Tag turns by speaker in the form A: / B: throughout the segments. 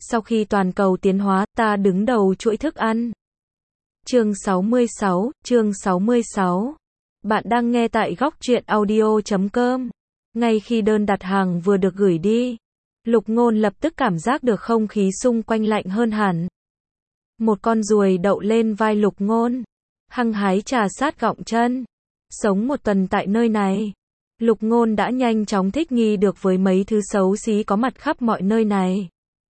A: sau khi toàn cầu tiến hóa, ta đứng đầu chuỗi thức ăn. Chương 66. Bạn đang nghe tại góc truyện audio.com. Ngay khi đơn đặt hàng vừa được gửi đi, Lục Ngôn lập tức cảm giác được không khí xung quanh lạnh hơn hẳn. Một con ruồi đậu lên vai Lục Ngôn, hăng hái trà sát gọng chân. Sống một tuần tại nơi này, Lục Ngôn đã nhanh chóng thích nghi được với mấy thứ xấu xí có mặt khắp mọi nơi này.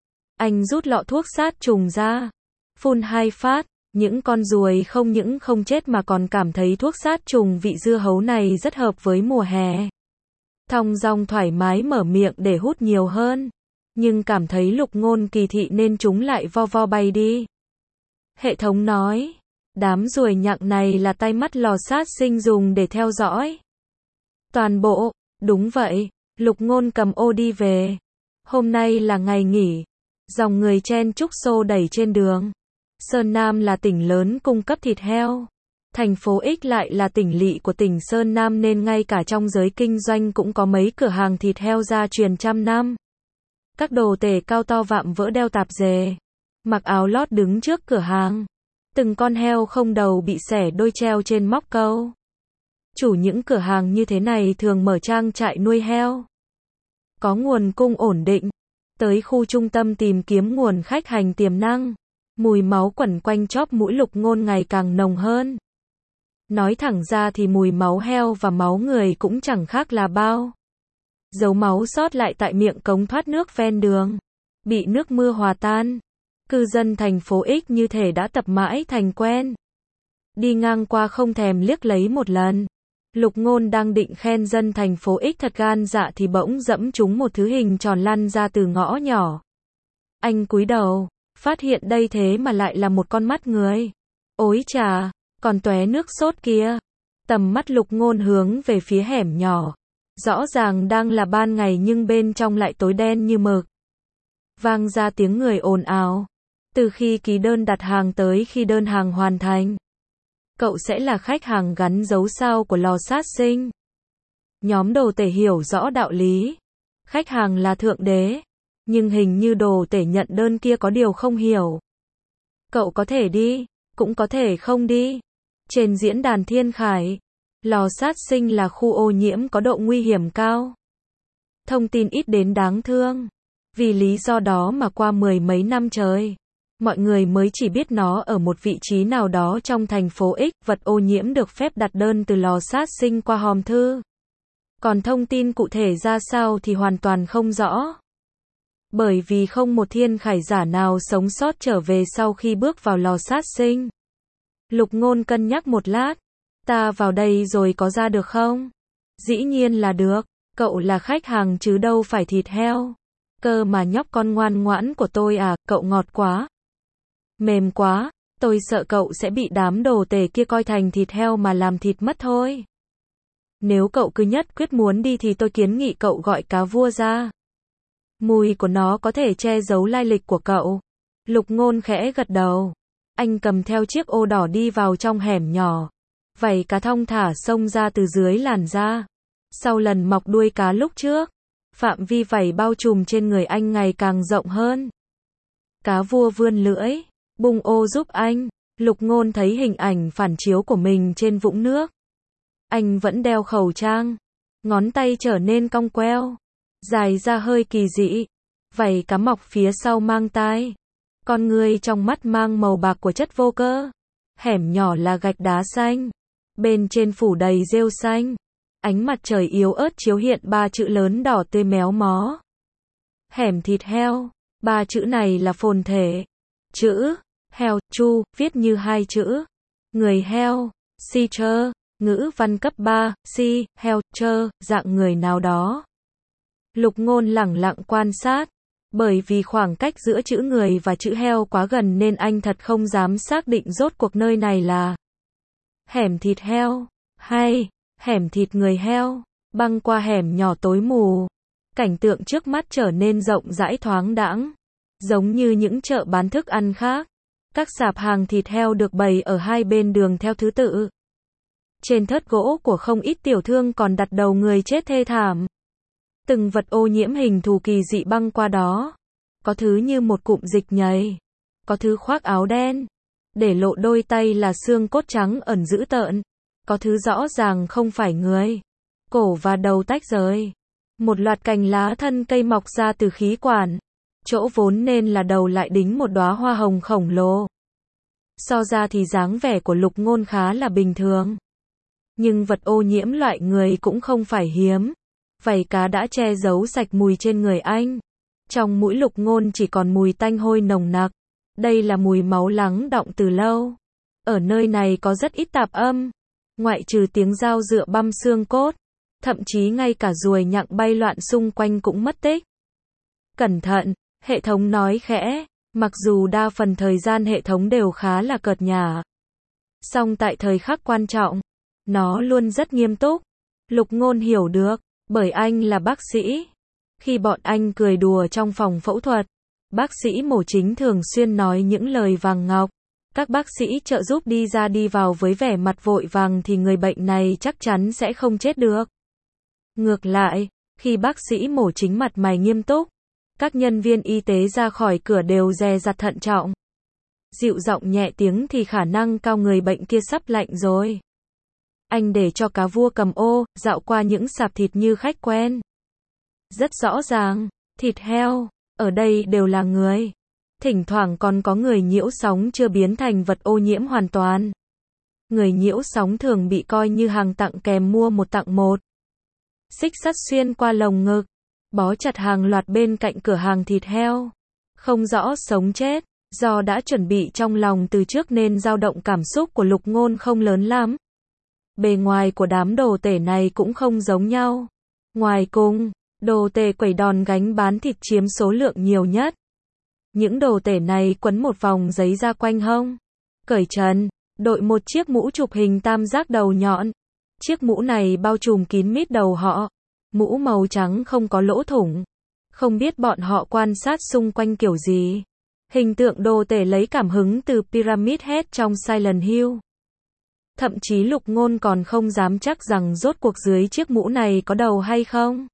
A: Anh rút lọ thuốc sát trùng ra, phun 2 phát, những con ruồi không những không chết mà còn cảm thấy thuốc sát trùng vị dưa hấu này rất hợp với mùa hè. Thong dong thoải mái mở miệng để hút nhiều hơn, nhưng cảm thấy Lục Ngôn kỳ thị nên chúng lại vo vo bay đi. Hệ thống nói, đám ruồi nhặng này là tai mắt lò sát sinh dùng để theo dõi toàn bộ. Đúng vậy, Lục Ngôn cầm ô đi về. Hôm nay là ngày nghỉ, dòng người chen chúc xô đẩy trên đường. Sơn Nam là tỉnh lớn cung cấp thịt heo. Thành phố X lại là tỉnh lỵ của tỉnh Sơn Nam nên ngay cả trong giới kinh doanh cũng có mấy cửa hàng thịt heo gia truyền trăm năm. Các đồ tể cao to vạm vỡ đeo tạp dề, mặc áo lót đứng trước cửa hàng. Từng con heo không đầu bị xẻ đôi treo trên móc câu. Chủ những cửa hàng như thế này thường mở trang trại nuôi heo, có nguồn cung ổn định. Tới khu trung tâm tìm kiếm nguồn khách hàng tiềm năng. Mùi máu quẩn quanh chóp mũi Lục Ngôn ngày càng nồng hơn. Nói thẳng ra thì mùi máu heo và máu người cũng chẳng khác là bao. Dấu máu sót lại tại miệng cống thoát nước ven đường, bị nước mưa hòa tan. Cư dân thành phố X như thể đã tập mãi thành quen. Đi ngang qua không thèm liếc lấy một lần. Lục Ngôn đang định khen dân thành phố X thật gan dạ thì bỗng dẫm trúng một thứ hình tròn lăn ra từ ngõ nhỏ. Anh cúi đầu, phát hiện đây thế mà lại là một con mắt người. Ối chà, còn tóe nước sốt kia. Tầm mắt Lục Ngôn hướng về phía hẻm nhỏ. Rõ ràng đang là ban ngày nhưng bên trong lại tối đen như mực. Vang ra tiếng người ồn ào. Từ khi ký đơn đặt hàng tới khi đơn hàng hoàn thành, cậu sẽ là khách hàng gắn dấu sao của lò sát sinh. Nhóm đồ tể hiểu rõ đạo lý. Khách hàng là thượng đế. Nhưng hình như đồ tể nhận đơn kia có điều không hiểu. Cậu có thể đi, cũng có thể không đi. Trên diễn đàn Thiên Khải, lò sát sinh là khu ô nhiễm có độ nguy hiểm cao. Thông tin ít đến đáng thương. Vì lý do đó mà qua 10 mấy năm trời, mọi người mới chỉ biết nó ở một vị trí nào đó trong thành phố X. Vật ô nhiễm được phép đặt đơn từ lò sát sinh qua hòm thư. Còn thông tin cụ thể ra sao thì hoàn toàn không rõ. Bởi vì không một thiên khải giả nào sống sót trở về sau khi bước vào lò sát sinh. Lục Ngôn cân nhắc một lát. Ta vào đây rồi có ra được không? Dĩ nhiên là được. Cậu là khách hàng chứ đâu phải thịt heo. Cơ mà nhóc con ngoan ngoãn của tôi à, cậu ngọt quá. Mềm quá, tôi sợ cậu sẽ bị đám đồ tể kia coi thành thịt heo mà làm thịt mất thôi. Nếu cậu cứ nhất quyết muốn đi thì tôi kiến nghị cậu gọi cá vua ra. Mùi của nó có thể che giấu lai lịch của cậu. Lục Ngôn khẽ gật đầu. Anh cầm theo chiếc ô đỏ đi vào trong hẻm nhỏ. Vảy cá thong thả xông ra từ dưới làn da. Sau lần mọc đuôi cá lúc trước, phạm vi vảy bao trùm trên người anh ngày càng rộng hơn. Cá vua vươn lưỡi, bung ô giúp anh. Lục Ngôn thấy hình ảnh phản chiếu của mình trên vũng nước. Anh vẫn đeo khẩu trang. Ngón tay trở nên cong queo, dài ra hơi kỳ dị. Vảy cá mọc phía sau mang tai. Con người trong mắt mang màu bạc của chất vô cơ. Hẻm nhỏ là gạch đá xanh. Bên trên phủ đầy rêu xanh. Ánh mặt trời yếu ớt chiếu hiện 3 chữ lớn đỏ tươi méo mó. Hẻm thịt heo. 3 chữ này là phồn thể. Chữ heo, chu, viết như 2 chữ. Người heo, si chơ, ngữ văn cấp 3, si, heo, chơ, dạng người nào đó. Lục Ngôn lẳng lặng quan sát. Bởi vì khoảng cách giữa chữ người và chữ heo quá gần nên anh thật không dám xác định rốt cuộc nơi này là hẻm thịt heo hay hẻm thịt người heo. Băng qua hẻm nhỏ tối mù, cảnh tượng trước mắt trở nên rộng rãi thoáng đãng, giống như những chợ bán thức ăn khác. Các sạp hàng thịt heo được bày ở hai bên đường theo thứ tự. Trên thớt gỗ của không ít tiểu thương còn đặt đầu người chết thê thảm. Từng vật ô nhiễm hình thù kỳ dị băng qua đó. Có thứ như một cụm dịch nhầy. Có thứ khoác áo đen. Để lộ đôi tay là xương cốt trắng ẩn dữ tợn. Có thứ rõ ràng không phải người. Cổ và đầu tách rời. Một loạt cành lá thân cây mọc ra từ khí quản. Chỗ vốn nên là đầu lại đính một đóa hoa hồng khổng lồ. So ra thì dáng vẻ của Lục Ngôn khá là bình thường. Nhưng vật ô nhiễm loại người cũng không phải hiếm. Vảy cá đã che giấu sạch mùi trên người anh. Trong mũi Lục Ngôn chỉ còn mùi tanh hôi nồng nặc. Đây là mùi máu lắng đọng từ lâu. Ở nơi này có rất ít tạp âm. Ngoại trừ tiếng dao dựa băm xương cốt. Thậm chí ngay cả ruồi nhặng bay loạn xung quanh cũng mất tích. Cẩn thận, hệ thống nói khẽ. Mặc dù đa phần thời gian hệ thống đều khá là cợt nhả. Song tại thời khắc quan trọng, nó luôn rất nghiêm túc. Lục Ngôn hiểu được, bởi anh là bác sĩ. Khi bọn anh cười đùa trong phòng phẫu thuật, bác sĩ mổ chính thường xuyên nói những lời vàng ngọc. Các bác sĩ trợ giúp đi ra đi vào với vẻ mặt vội vàng thì người bệnh này chắc chắn sẽ không chết được. Ngược lại, khi bác sĩ mổ chính mặt mày nghiêm túc, các nhân viên y tế ra khỏi cửa đều dè dặt thận trọng. Dịu giọng nhẹ tiếng thì khả năng cao người bệnh kia sắp lạnh rồi. Anh để cho cá vua cầm ô, dạo qua những sạp thịt như khách quen. Rất rõ ràng, thịt heo, ở đây đều là người. Thỉnh thoảng còn có người nhiễu sóng chưa biến thành vật ô nhiễm hoàn toàn. Người nhiễu sóng thường bị coi như hàng tặng kèm mua một tặng một. Xích sắt xuyên qua lồng ngực, bó chặt hàng loạt bên cạnh cửa hàng thịt heo. Không rõ sống chết, do đã chuẩn bị trong lòng từ trước nên dao động cảm xúc của Lục Ngôn không lớn lắm. Bề ngoài của đám đồ tể này cũng không giống nhau. Ngoài cùng, đồ tể quẩy đòn gánh bán thịt chiếm số lượng nhiều nhất. Những đồ tể này quấn một vòng giấy ra quanh hông, cởi trần, đội một chiếc mũ chụp hình tam giác đầu nhọn. Chiếc mũ này bao trùm kín mít đầu họ. Mũ màu trắng không có lỗ thủng. Không biết bọn họ quan sát xung quanh kiểu gì. Hình tượng đồ tể lấy cảm hứng từ Pyramid Head trong Silent Hill. Thậm chí Lục Ngôn còn không dám chắc rằng rốt cuộc dưới chiếc mũ này có đầu hay không.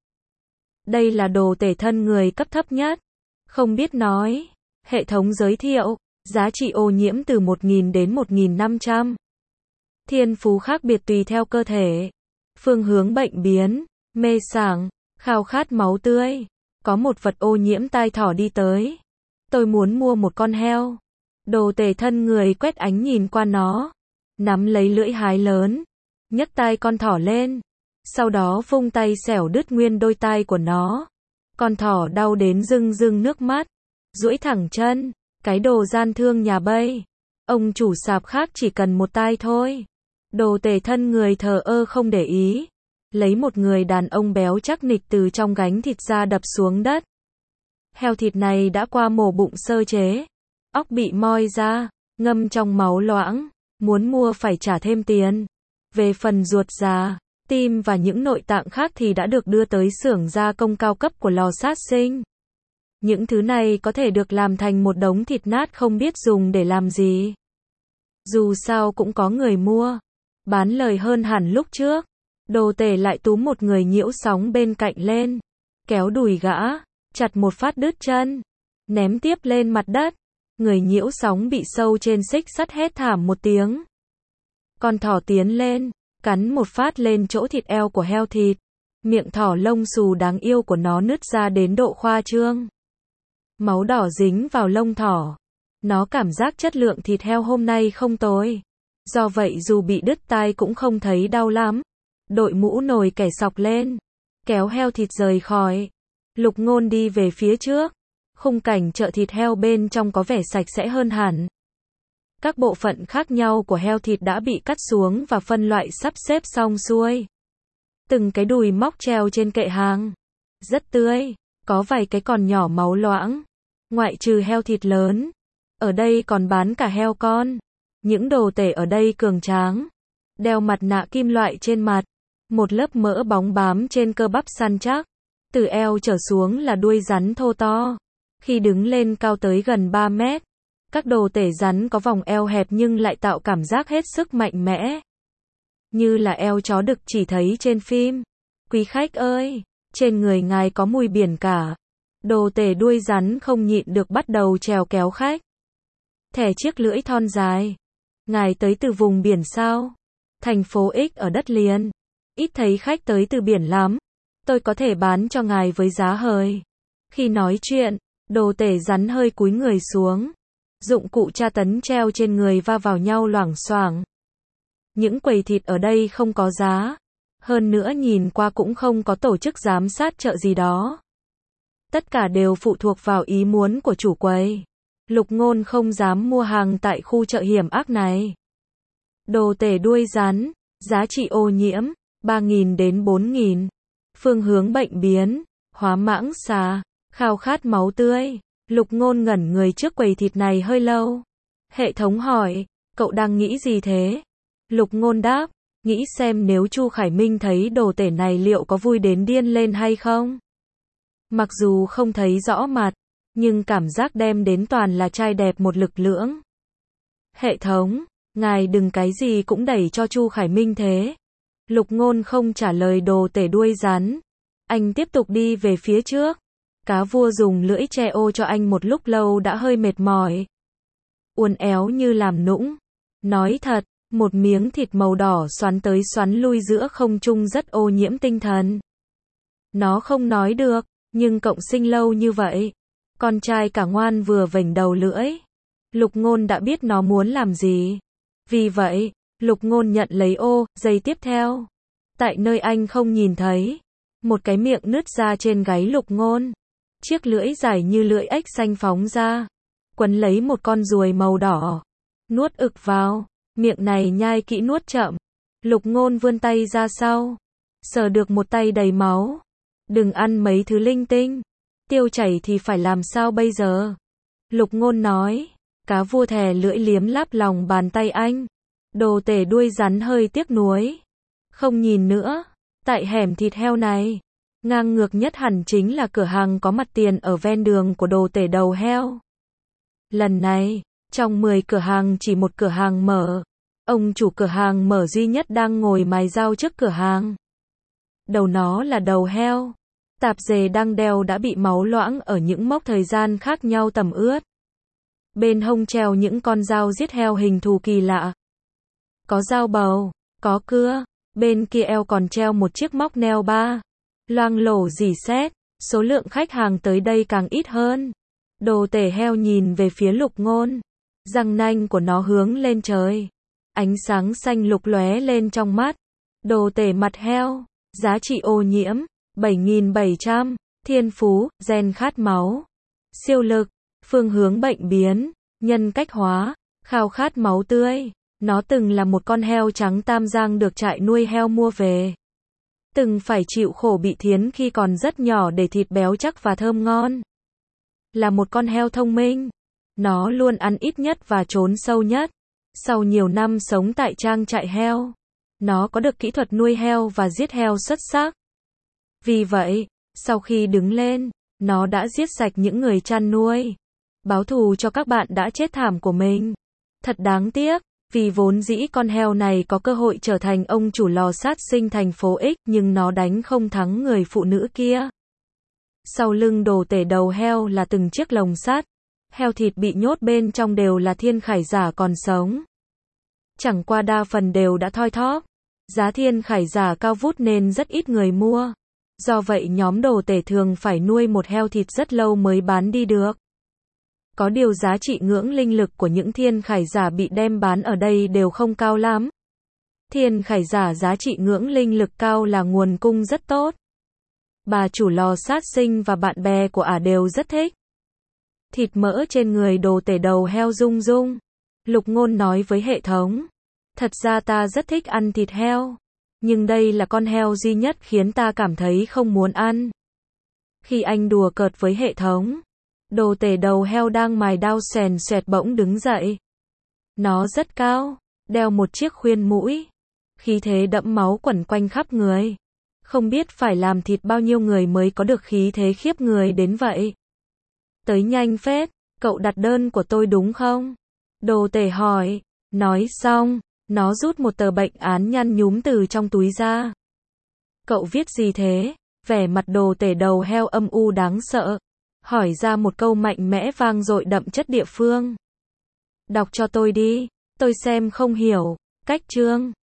A: Đây là đồ tể thân người cấp thấp nhất. Không biết nói. Hệ thống giới thiệu. Giá trị ô nhiễm từ 1.000 đến 1.500. Thiên phú khác biệt tùy theo cơ thể. Phương hướng bệnh biến. Mê sảng. Khao khát máu tươi. Có một vật ô nhiễm tai thỏ đi tới. Tôi muốn mua một con heo. Đồ tể thân người quét ánh nhìn qua nó. Nắm lấy lưỡi hái lớn. Nhấc tai con thỏ lên. Sau đó vung tay xẻo đứt nguyên đôi tai của nó. Con thỏ đau đến rưng rưng nước mắt. Duỗi thẳng chân. Cái đồ gian thương nhà Bây. Ông chủ sạp khác chỉ cần một tai thôi. Đồ tể thân người thờ ơ không để ý. Lấy một người đàn ông béo chắc nịch từ trong gánh thịt ra đập xuống đất. Heo thịt này đã qua mổ bụng sơ chế. Óc bị moi ra, ngâm trong máu loãng. Muốn mua phải trả thêm tiền. Về phần ruột già, tim và những nội tạng khác thì đã được đưa tới xưởng gia công cao cấp của lò sát sinh. Những thứ này có thể được làm thành một đống thịt nát không biết dùng để làm gì. Dù sao cũng có người mua. Bán lời hơn hẳn lúc trước. Đồ tể lại túm một người nhiễu sóng bên cạnh lên. Kéo đùi gã. Chặt một phát đứt chân. Ném tiếp lên mặt đất. Người nhiễu sóng bị sâu trên xích sắt hét thảm một tiếng. Con thỏ tiến lên. Cắn một phát lên chỗ thịt eo của heo thịt. Miệng thỏ lông xù đáng yêu của nó nứt ra đến độ khoa trương. Máu đỏ dính vào lông thỏ. Nó cảm giác chất lượng thịt heo hôm nay không tồi. Do vậy dù bị đứt tai cũng không thấy đau lắm. Đội mũ nồi kẻ sọc lên. Kéo heo thịt rời khỏi. Lục Ngôn đi về phía trước. Khung cảnh chợ thịt heo bên trong có vẻ sạch sẽ hơn hẳn. Các bộ phận khác nhau của heo thịt đã bị cắt xuống và phân loại sắp xếp xong xuôi. Từng cái đùi móc treo trên kệ hàng. Rất tươi. Có vài cái còn nhỏ máu loãng. Ngoại trừ heo thịt lớn. Ở đây còn bán cả heo con. Những đồ tể ở đây cường tráng. Đeo mặt nạ kim loại trên mặt. Một lớp mỡ bóng bám trên cơ bắp săn chắc. Từ eo trở xuống là đuôi rắn thô to. Khi đứng lên cao tới gần 3 mét. Các đồ tể rắn có vòng eo hẹp nhưng lại tạo cảm giác hết sức mạnh mẽ. Như là eo chó đực chỉ thấy trên phim. Quý khách ơi, trên người ngài có mùi biển cả. Đồ tể đuôi rắn không nhịn được bắt đầu trèo kéo khách. Thẻ chiếc lưỡi thon dài. Ngài tới từ vùng biển sao? Thành phố X ở đất liền. Ít thấy khách tới từ biển lắm. Tôi có thể bán cho ngài với giá hời. Khi nói chuyện, đồ tể rắn hơi cúi người xuống. Dụng cụ tra tấn treo trên người va vào nhau loảng xoảng. Những quầy thịt ở đây không có giá. Hơn nữa nhìn qua cũng không có tổ chức giám sát chợ gì đó. Tất cả đều phụ thuộc vào ý muốn của chủ quầy. Lục Ngôn không dám mua hàng tại khu chợ hiểm ác này. Đồ tể đuôi rắn, giá trị ô nhiễm, 3.000 đến 4.000. Phương hướng bệnh biến, hóa mãng xà, khao khát máu tươi. Lục Ngôn ngẩn người trước quầy thịt này hơi lâu. Hệ thống hỏi, cậu đang nghĩ gì thế? Lục Ngôn đáp, nghĩ xem nếu Chu Khải Minh thấy đồ tể này liệu có vui đến điên lên hay không? Mặc dù không thấy rõ mặt, nhưng cảm giác đem đến toàn là trai đẹp một lực lưỡng. Hệ thống, ngài đừng cái gì cũng đẩy cho Chu Khải Minh thế. Lục Ngôn không trả lời đồ tể đuôi rắn. Anh tiếp tục đi về phía trước. Cá vua dùng lưỡi che ô cho anh một lúc lâu đã hơi mệt mỏi. Uốn éo như làm nũng. Nói thật, một miếng thịt màu đỏ xoắn tới xoắn lui giữa không trung rất ô nhiễm tinh thần. Nó không nói được, nhưng cộng sinh lâu như vậy. Con trai cả ngoan vừa vểnh đầu lưỡi. Lục Ngôn đã biết nó muốn làm gì. Vì vậy, Lục Ngôn nhận lấy ô, giây tiếp theo. Tại nơi anh không nhìn thấy. Một cái miệng nứt ra trên gáy Lục Ngôn. Chiếc lưỡi dài như lưỡi ếch xanh phóng ra. Quấn lấy một con ruồi màu đỏ. Nuốt ực vào. Miệng này nhai kỹ nuốt chậm. Lục Ngôn vươn tay ra sau. Sờ được một tay đầy máu. Đừng ăn mấy thứ linh tinh. Tiêu chảy thì phải làm sao bây giờ? Lục Ngôn nói. Cá vua thè lưỡi liếm láp lòng bàn tay anh. Đồ tể đuôi rắn hơi tiếc nuối. Không nhìn nữa. Tại hẻm thịt heo này. Ngang ngược nhất hẳn chính là cửa hàng có mặt tiền ở ven đường của đồ tể đầu heo. Lần này, trong 10 cửa hàng chỉ một cửa hàng mở. Ông chủ cửa hàng mở duy nhất đang ngồi mài dao trước cửa hàng. Đầu nó là đầu heo. Tạp dề đang đeo đã bị máu loãng ở những mốc thời gian khác nhau tẩm ướt. Bên hông treo những con dao giết heo hình thù kỳ lạ. Có dao bầu, có cưa. Bên kia eo còn treo một chiếc móc neo ba. Loang lổ rỉ sét. Số lượng khách hàng tới đây càng ít hơn. Đồ tể heo nhìn về phía Lục Ngôn. Răng nanh của nó hướng lên trời. Ánh sáng xanh lục lóe lên trong mắt. Đồ tể mặt heo. Giá trị ô nhiễm 7.700. Thiên phú, gen khát máu. Siêu lực, phương hướng bệnh biến, nhân cách hóa, khao khát máu tươi. Nó từng là một con heo trắng tam giang được trại nuôi heo mua về. Từng phải chịu khổ bị thiến khi còn rất nhỏ để thịt béo chắc và thơm ngon. Là một con heo thông minh. Nó luôn ăn ít nhất và trốn sâu nhất. Sau nhiều năm sống tại trang trại heo, nó có được kỹ thuật nuôi heo và giết heo xuất sắc. Vì vậy, sau khi đứng lên, nó đã giết sạch những người chăn nuôi. Báo thù cho các bạn đã chết thảm của mình. Thật đáng tiếc, vì vốn dĩ con heo này có cơ hội trở thành ông chủ lò sát sinh thành phố X, nhưng nó đánh không thắng người phụ nữ kia. Sau lưng đồ tể đầu heo là từng chiếc lồng sắt. Heo thịt bị nhốt bên trong đều là thiên khải giả còn sống. Chẳng qua đa phần đều đã thoi thóp. Giá thiên khải giả cao vút nên rất ít người mua. Do vậy nhóm đồ tể thường phải nuôi một heo thịt rất lâu mới bán đi được. Có điều giá trị ngưỡng linh lực của những thiên khải giả bị đem bán ở đây đều không cao lắm. Thiên khải giả giá trị ngưỡng linh lực cao là nguồn cung rất tốt. Bà chủ lò sát sinh và bạn bè của ả đều rất thích. Thịt mỡ trên người đồ tể đầu heo rung rung. Lục Ngôn nói với hệ thống. Thật ra ta rất thích ăn thịt heo. Nhưng đây là con heo duy nhất khiến ta cảm thấy không muốn ăn. Khi anh đùa cợt với hệ thống, đồ tể đầu heo đang mài đao xoèn xoẹt bỗng đứng dậy. Nó rất cao, đeo một chiếc khuyên mũi. Khí thế đẫm máu quẩn quanh khắp người. Không biết phải làm thịt bao nhiêu người mới có được khí thế khiếp người đến vậy. Tới nhanh phết, cậu đặt đơn của tôi đúng không? Đồ tể hỏi. Nói xong, nó rút một tờ bệnh án nhăn nhúm từ trong túi ra. Cậu viết gì thế? Vẻ mặt đồ tể đầu heo âm u đáng sợ. Hỏi ra một câu mạnh mẽ vang dội đậm chất địa phương. Đọc cho tôi đi, tôi xem không hiểu. Cách chương